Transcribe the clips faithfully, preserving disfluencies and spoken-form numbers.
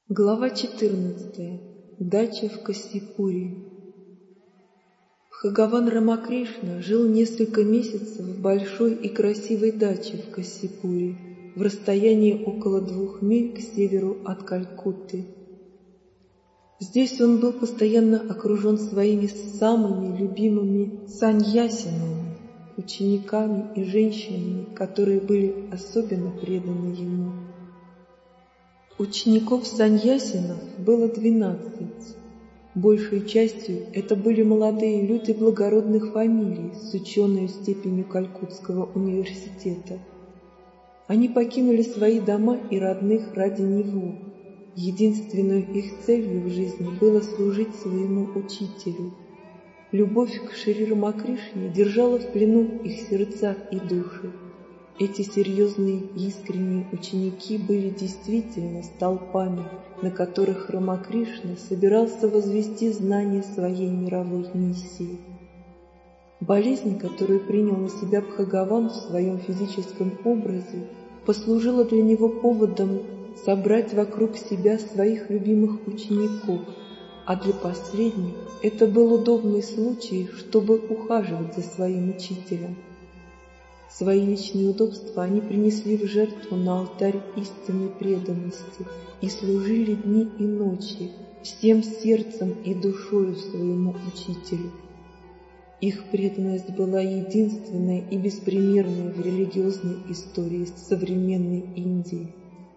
Глава четырнадцатая. Дача в Кассипуре. Бхагаван Рамакришна жил несколько месяцев в большой и красивой даче в Кассипуре, в расстоянии около двух миль к северу от Калькутты. Здесь он был постоянно окружен своими самыми любимыми саньясинами, учениками и женщинами, которые были особенно преданы ему. Учеников саньясинов было двенадцать. Большей частью это были молодые люди благородных фамилий с ученой степенью Калькутского университета. Они покинули свои дома и родных ради него. Единственной их целью в жизни было служить своему учителю. Любовь к Шри Рамакришне держала в плену их сердца и души. Эти серьезные и искренние ученики были действительно столпами, на которых Рамакришна собирался возвести знание своей мировой миссии. Болезнь, которую принял на себя Бхагаван в своем физическом образе, послужила для него поводом собрать вокруг себя своих любимых учеников, а для последних это был удобный случай, чтобы ухаживать за своим учителем. Свои личные удобства они принесли в жертву на алтарь истинной преданности и служили дни и ночи всем сердцем и душою своему учителю. Их преданность была единственной и беспримерной в религиозной истории современной Индии.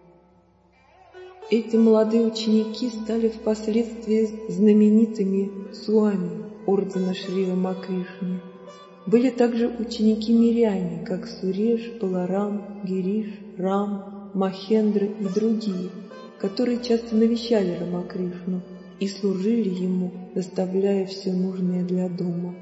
Эти молодые ученики стали впоследствии знаменитыми суами ордена Шри Рамакришны. Были также ученики-миряне, как Суреш, Баларам, Гириш, Рам, Махендра и другие, которые часто навещали Рамакришну и служили ему, доставляя все нужное для дома.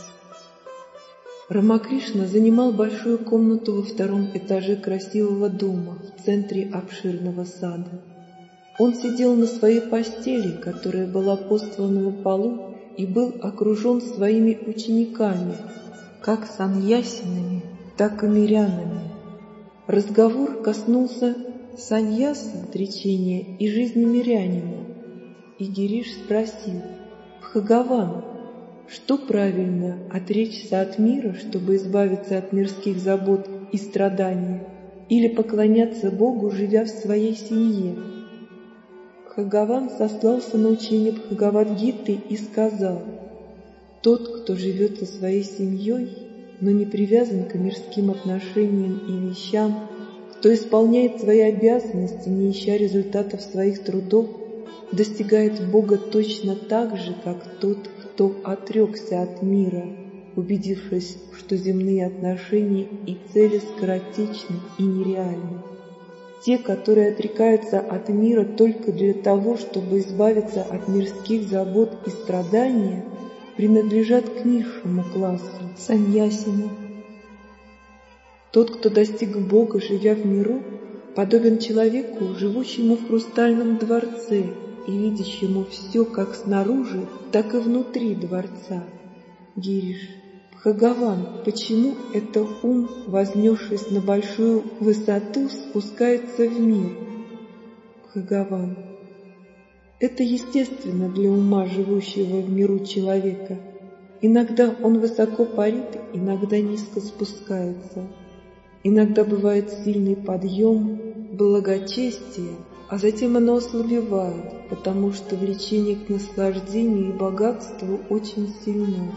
Рамакришна занимал большую комнату во втором этаже красивого дома в центре обширного сада. Он сидел на своей постели, которая была постлана на полу, и был окружен своими учениками, как саньясинами, так и мирянами. Разговор коснулся саньяса, отречения, и жизни мирянина. И Гириш спросил: «Бхагаван, что правильно, отречься от мира, чтобы избавиться от мирских забот и страданий, или поклоняться Богу, живя в своей семье?» Бхагаван сослался на учение Бхагавад-гиты и сказал: «Тот, кто живет со своей семьей, но не привязан к мирским отношениям и вещам, кто исполняет свои обязанности, не ища результатов своих трудов, достигает Бога точно так же, как тот, кто отрекся от мира, убедившись, что земные отношения и цели скоротечны и нереальны. Те, которые отрекаются от мира только для того, чтобы избавиться от мирских забот и страданий, принадлежат к низшему классу саньясина. Тот, кто достиг Бога, живя в миру, подобен человеку, живущему в хрустальном дворце и видящему все как снаружи, так и внутри дворца. Гириш: Бхагаван, почему это ум, вознесшись на большую высоту, спускается в мир? Бхагаван: это естественно для ума, живущего в миру человека. Иногда он высоко парит, иногда низко спускается. Иногда бывает сильный подъем, благочестие, а затем оно ослабевает, потому что влечение к наслаждению и богатству очень сильно.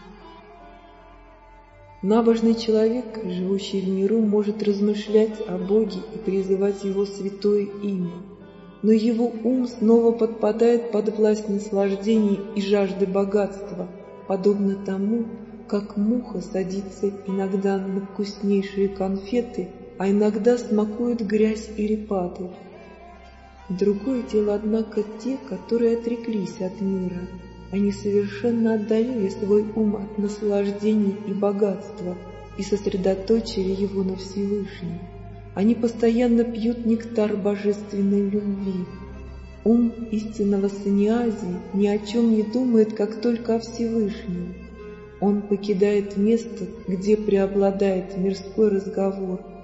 Набожный человек, живущий в миру, может размышлять о Боге и призывать Его святое имя, но его ум снова подпадает под власть наслаждений и жажды богатства, подобно тому, как муха садится иногда на вкуснейшие конфеты, а иногда смакует грязь или падаль. Другое дело, однако, те, которые отреклись от мира. Они совершенно отдалили свой ум от наслаждений и богатства и сосредоточили его на Всевышнем. Они постоянно пьют нектар божественной любви. Ум истинного саньяси ни о чем не думает, как только о Всевышнем. Он покидает место, где преобладает мирской разговор.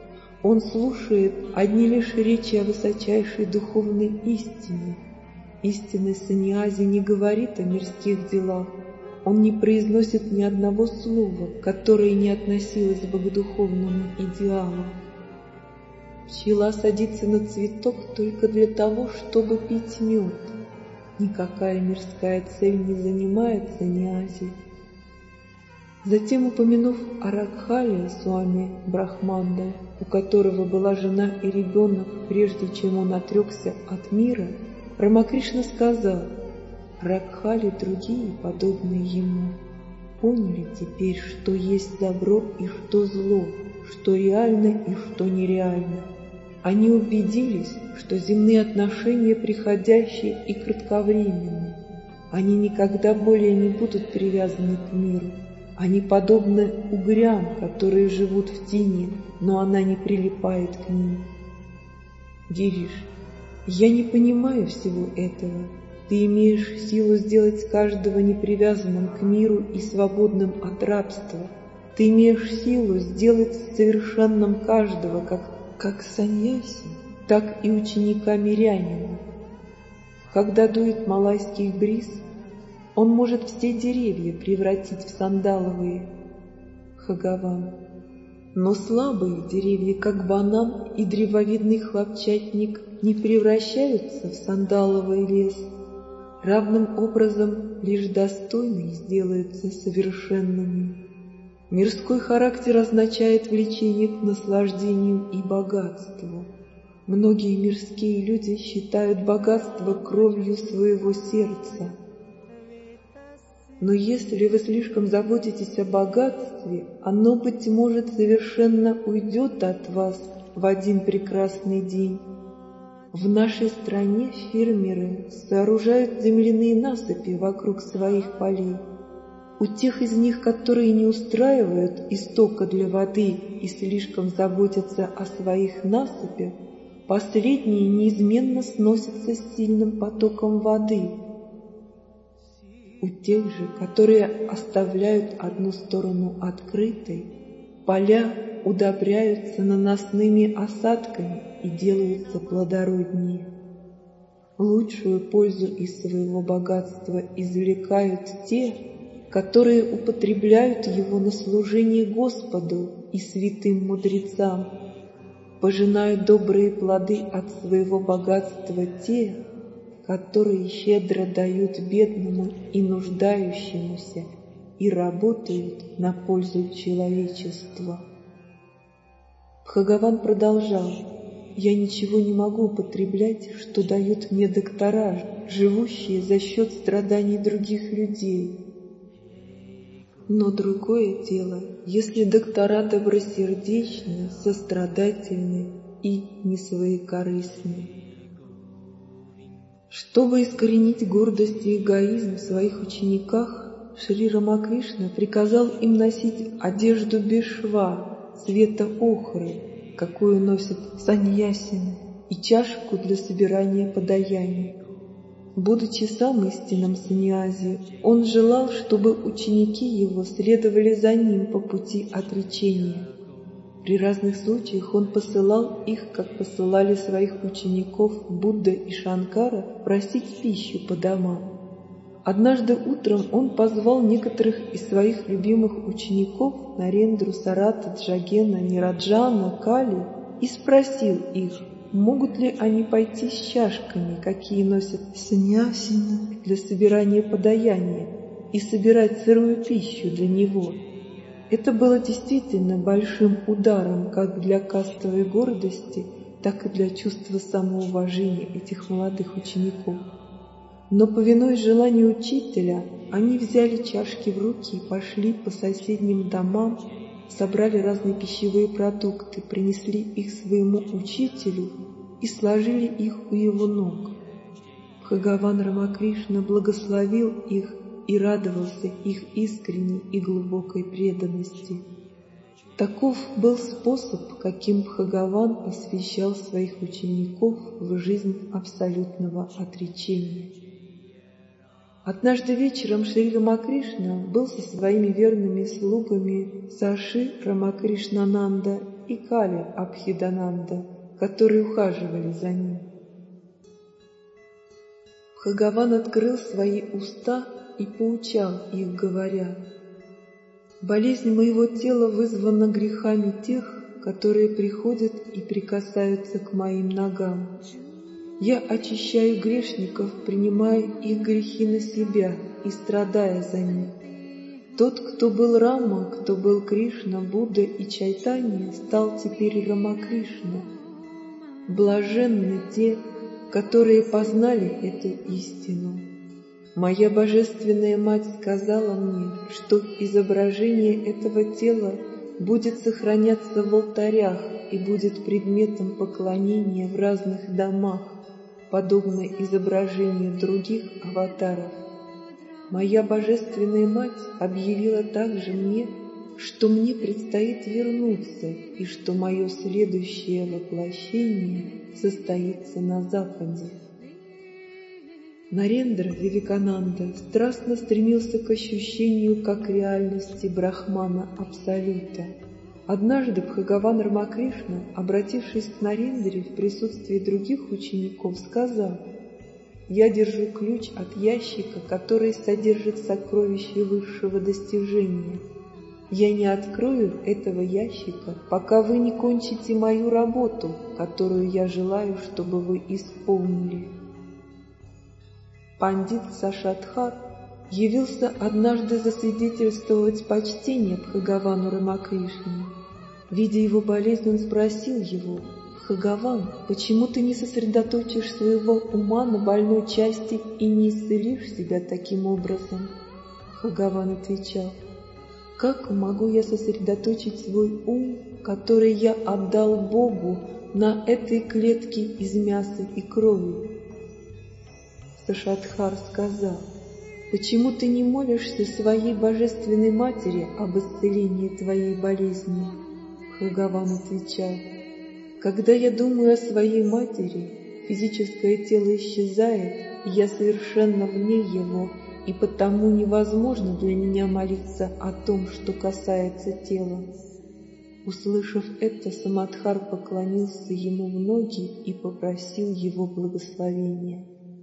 Он слушает одни лишь речи о высочайшей духовной истине. Истинный саньяси не говорит о мирских делах. Он не произносит ни одного слова, которое не относилось бы к духовному идеалу. Пчела садится на цветок только для того, чтобы пить мед. Никакая мирская цель не занимает саньяси. Затем, упомянув о Ракхале Суами Брахманда, у которого была жена и ребенок, прежде чем он отрекся от мира, Рамакришна сказал: Ракхали другие, подобные ему, поняли теперь, что есть добро и что зло, что реально и что нереально. Они убедились, что земные отношения приходящие и кратковременны. Они никогда более не будут привязаны к миру. Они подобны угрям, которые живут в тени, но она не прилипает к ним. Гириш, я не понимаю всего этого. Ты имеешь силу сделать каждого непривязанным к миру и свободным от рабства. Ты имеешь силу сделать совершенным каждого, как, как саньяси, так и ученика мирянина. Когда дует малайский бриз, он может все деревья превратить в сандаловые. Бхагаван. Но слабые деревья, как банан и древовидный хлопчатник, не превращаются в сандаловый лес. Равным образом лишь достойные сделаются совершенными. Мирской характер означает влечение к наслаждению и богатству. Многие мирские люди считают богатство кровью своего сердца. Но если вы слишком заботитесь о богатстве, оно, быть может, совершенно уйдет от вас в один прекрасный день. В нашей стране фермеры сооружают земляные насыпи вокруг своих полей. У тех из них, которые не устраивают истока для воды и слишком заботятся о своих насыпях, последние неизменно сносятся с сильным потоком воды. У тех же, которые оставляют одну сторону открытой, поля удобряются наносными осадками и делаются плодороднее. Лучшую пользу из своего богатства извлекают те, которые употребляют его на служение Господу и святым мудрецам. Пожинают добрые плоды от своего богатства те, которые щедро дают бедному и нуждающемуся и работают на пользу человечества. Бхагаван продолжал: «Я ничего не могу употреблять, что дают мне доктора, живущие за счет страданий других людей. Но другое дело, если доктора добросердечны, сострадательны и несвоекорыстны». Чтобы искоренить гордость и эгоизм в своих учениках, Шри Рамакришна приказал им носить одежду без шва, цвета охры, какую носят саньясины, и чашку для собирания подаяний. Будучи сам истинным саньяси, он желал, чтобы ученики его следовали за ним по пути отречения. При разных случаях он посылал их, как посылали своих учеников Будда и Шанкара, просить пищу по домам. Однажды утром он позвал некоторых из своих любимых учеников Нарендру, Сарата, Джагена, Нираджана, Кали и спросил их, могут ли они пойти с чашками, какие носят саньясины, для собирания подаяния, и собирать сырую пищу для него. Это было действительно большим ударом как для кастовой гордости, так и для чувства самоуважения этих молодых учеников. Но, повинуясь желанию учителя, они взяли чашки в руки и пошли по соседним домам, собрали разные пищевые продукты, принесли их своему учителю и сложили их у его ног. Бхагаван Рамакришна благословил их и радовался их искренней и глубокой преданности. Таков был способ, каким Бхагаван посвящал своих учеников в жизнь абсолютного отречения. Однажды вечером Шри Рамакришна был со своими верными слугами Саши Рамакришнананда и Кали Абхидананда, которые ухаживали за ним. Бхагаван открыл свои уста и поучал их, говоря: «Болезнь моего тела вызвана грехами тех, которые приходят и прикасаются к моим ногам. Я очищаю грешников, принимая их грехи на себя и страдая за них. Тот, кто был Рама, кто был Кришна, Будда и Чайтанья, стал теперь Рамакришна. Блаженны те, которые познали эту истину. Моя Божественная Мать сказала мне, что изображение этого тела будет сохраняться в алтарях и будет предметом поклонения в разных домах, подобно изображению других аватаров. Моя Божественная Мать объявила также мне, что мне предстоит вернуться и что мое следующее воплощение состоится на Западе». Нарендра Вивекананда страстно стремился к ощущению как реальности Брахмана Абсолюта. Однажды Бхагаван Рамакришна, обратившись к Нарендре в присутствии других учеников, сказал: «Я держу ключ от ящика, который содержит сокровища высшего достижения. Я не открою этого ящика, пока вы не кончите мою работу, которую я желаю, чтобы вы исполнили». Пандит Сашадхар явился однажды засвидетельствовать почтение Бхагавану Рамакришне. Видя его болезнь, он спросил его: «Бхагаван, почему ты не сосредоточишь своего ума на больной части и не исцелишь себя таким образом?» Бхагаван отвечал: «Как могу я сосредоточить свой ум, который я отдал Богу, на этой клетке из мяса и крови?» Сашадхар сказал: «Почему ты не молишься своей Божественной Матери об исцелении твоей болезни?» Бхагаван отвечал: «Когда я думаю о своей матери, физическое тело исчезает, и я совершенно вне его, и потому невозможно для меня молиться о том, что касается тела». Услышав это, Самадхар поклонился ему в ноги и попросил его благословения.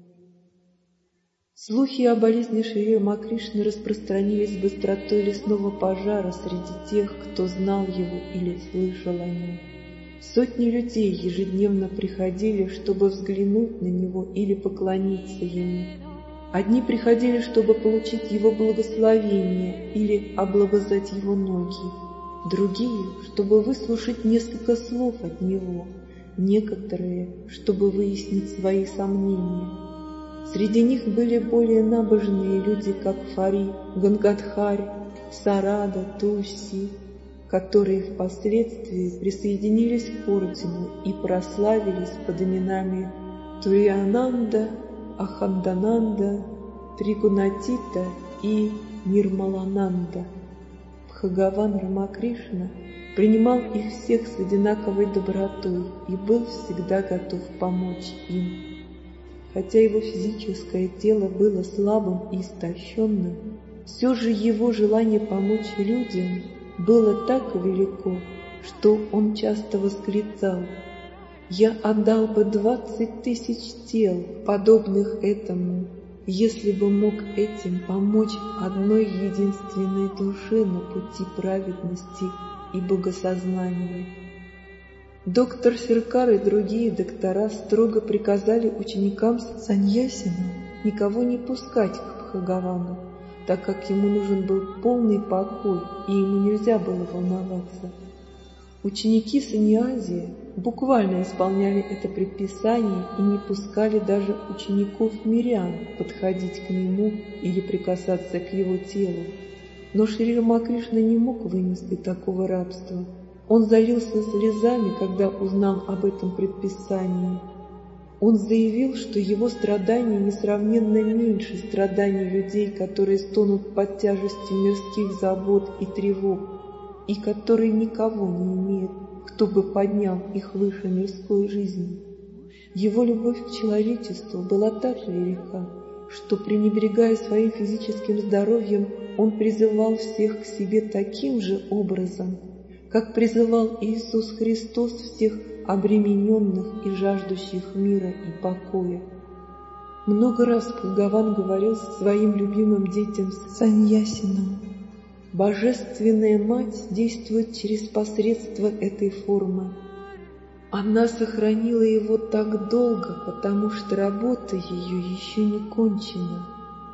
Слухи о болезни Шри Рамакришны распространились с быстротой лесного пожара среди тех, кто знал его или слышал о нем. Сотни людей ежедневно приходили, чтобы взглянуть на него или поклониться ему. Одни приходили, чтобы получить его благословение или облобызать его ноги, другие, чтобы выслушать несколько слов от него, некоторые, чтобы выяснить свои сомнения. Среди них были более набожные люди, как Фари, Гангадхари, Сарада, Тульси, которые впоследствии присоединились к ордену и прославились под именами Туриананда, Ахандананда, Тригунатита и Нирмалананда. Бхагаван Рамакришна принимал их всех с одинаковой добротой и был всегда готов помочь им. Хотя его физическое тело было слабым и истощенным, все же его желание помочь людям было так велико, что он часто восклицал: «Я отдал бы двадцать тысяч тел, подобных этому, если бы мог этим помочь одной единственной душе на пути праведности и богосознания». Доктор Серкар и другие доктора строго приказали ученикам саньясинам никого не пускать к Бхагавану, так как ему нужен был полный покой, и ему нельзя было волноваться. Ученики саньяси буквально исполняли это предписание и не пускали даже учеников-мирян подходить к нему или прикасаться к его телу. Но Шри Рамакришна не мог вынести такого рабства. Он залился слезами, когда узнал об этом предписании. Он заявил, что его страдания несравненно меньше страданий людей, которые стонут под тяжестью мирских забот и тревог, и которые никого не имеют, кто бы поднял их выше мирской жизни. Его любовь к человечеству была так велика, что, пренебрегая своим физическим здоровьем, он призывал всех к себе таким же образом, как призывал Иисус Христос всех обремененных и жаждущих мира и покоя. Много раз Бхагаван говорил своим любимым детям саньясинам: Божественная Мать действует через посредство этой формы. Она сохранила его так долго, потому что работа ее еще не кончена.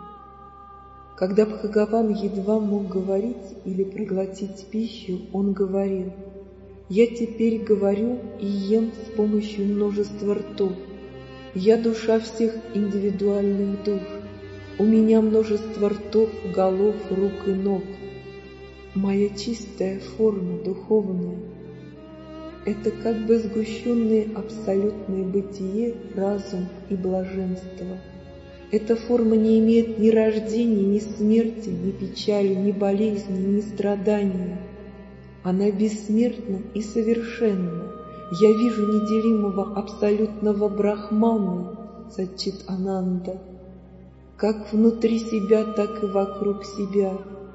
Когда Бхагаван едва мог говорить или проглотить пищу, он говорил: «Я теперь говорю и ем с помощью множества ртов. Я душа всех индивидуальных душ. У меня множество ртов, голов, рук и ног. Моя чистая форма духовная — это как бы сгущенное абсолютное бытие, разум и блаженство. Эта форма не имеет ни рождения, ни смерти, ни печали, ни болезни, ни страдания. Она бессмертна и совершенна. Я вижу неделимого абсолютного Брахмана, Саччит-Ананда, как внутри себя, так и вокруг себя.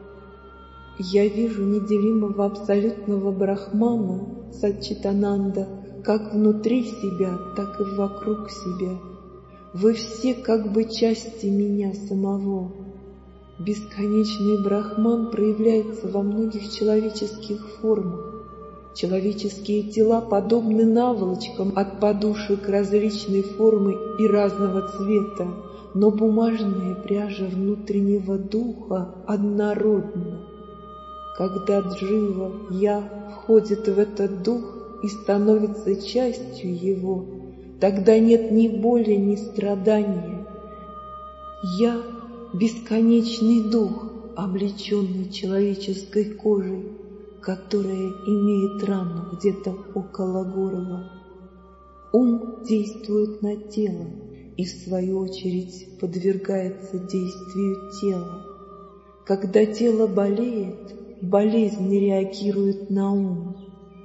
Я вижу неделимого абсолютного Брахмана, Саччит-Ананда, как внутри себя, так и вокруг себя. Вы все как бы части меня самого. Бесконечный Брахман проявляется во многих человеческих формах. Человеческие тела подобны наволочкам от подушек различной формы и разного цвета, но бумажная пряжа внутреннего духа однородна. Когда джива, я, входит в этот дух и становится частью его, тогда нет ни боли, ни страдания. Я — бесконечный дух, облеченный человеческой кожей, которая имеет рану где-то около горла. Ум действует на тело и, в свою очередь, подвергается действию тела. Когда тело болеет, болезнь реагирует на ум.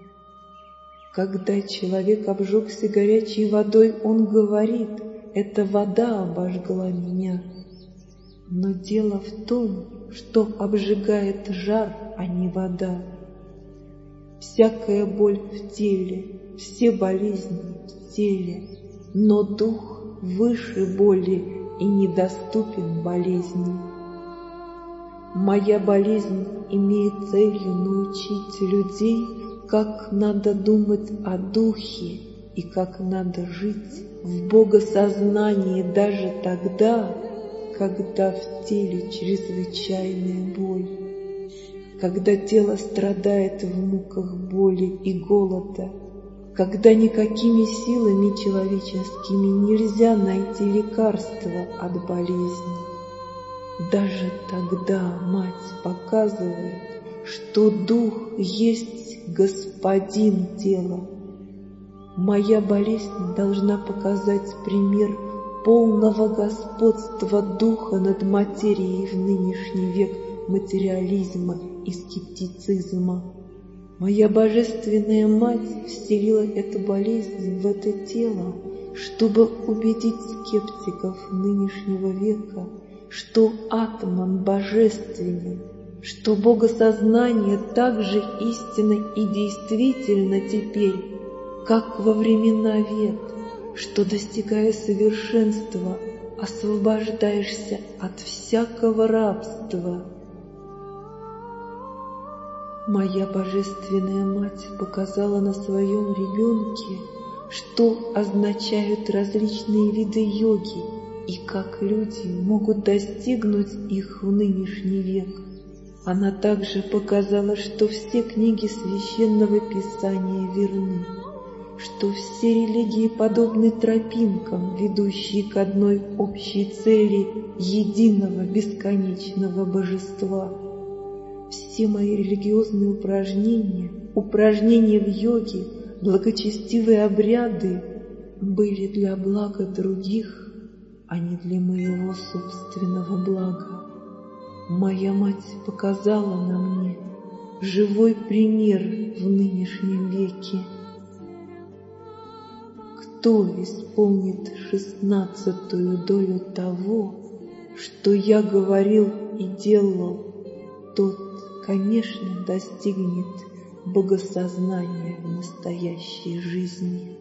Когда человек обжегся горячей водой, он говорит: «Эта вода обожгла меня». Но дело в том, что обжигает жар, а не вода. Всякая боль в теле, все болезни в теле, но дух выше боли и недоступен болезни. Моя болезнь имеет целью научить людей, как надо думать о духе и как надо жить в богосознании даже тогда, когда в теле чрезвычайная боль, когда тело страдает в муках боли и голода, когда никакими силами человеческими нельзя найти лекарство от болезни. Даже тогда мать показывает, что дух есть господин тела. Моя болезнь должна показать пример полного господства духа над материей в нынешний век материализма и скептицизма. Моя божественная мать вселила эту болезнь в это тело, чтобы убедить скептиков нынешнего века, что атман божественен, что богосознание так же истинно и действительно теперь, как во времена век, что, достигая совершенства, освобождаешься от всякого рабства. Моя божественная мать показала на своем ребенке, что означают различные виды йоги и как люди могут достигнуть их в нынешний век. Она также показала, что все книги Священного Писания верны, что все религии подобны тропинкам, ведущие к одной общей цели единого бесконечного божества. Все мои религиозные упражнения, упражнения в йоге, благочестивые обряды были для блага других, а не для моего собственного блага. Моя мать показала на мне живой пример в нынешнем веке. Кто исполнит шестнадцатую долю того, что я говорил и делал, тот, конечно, достигнет богосознания в настоящей жизни.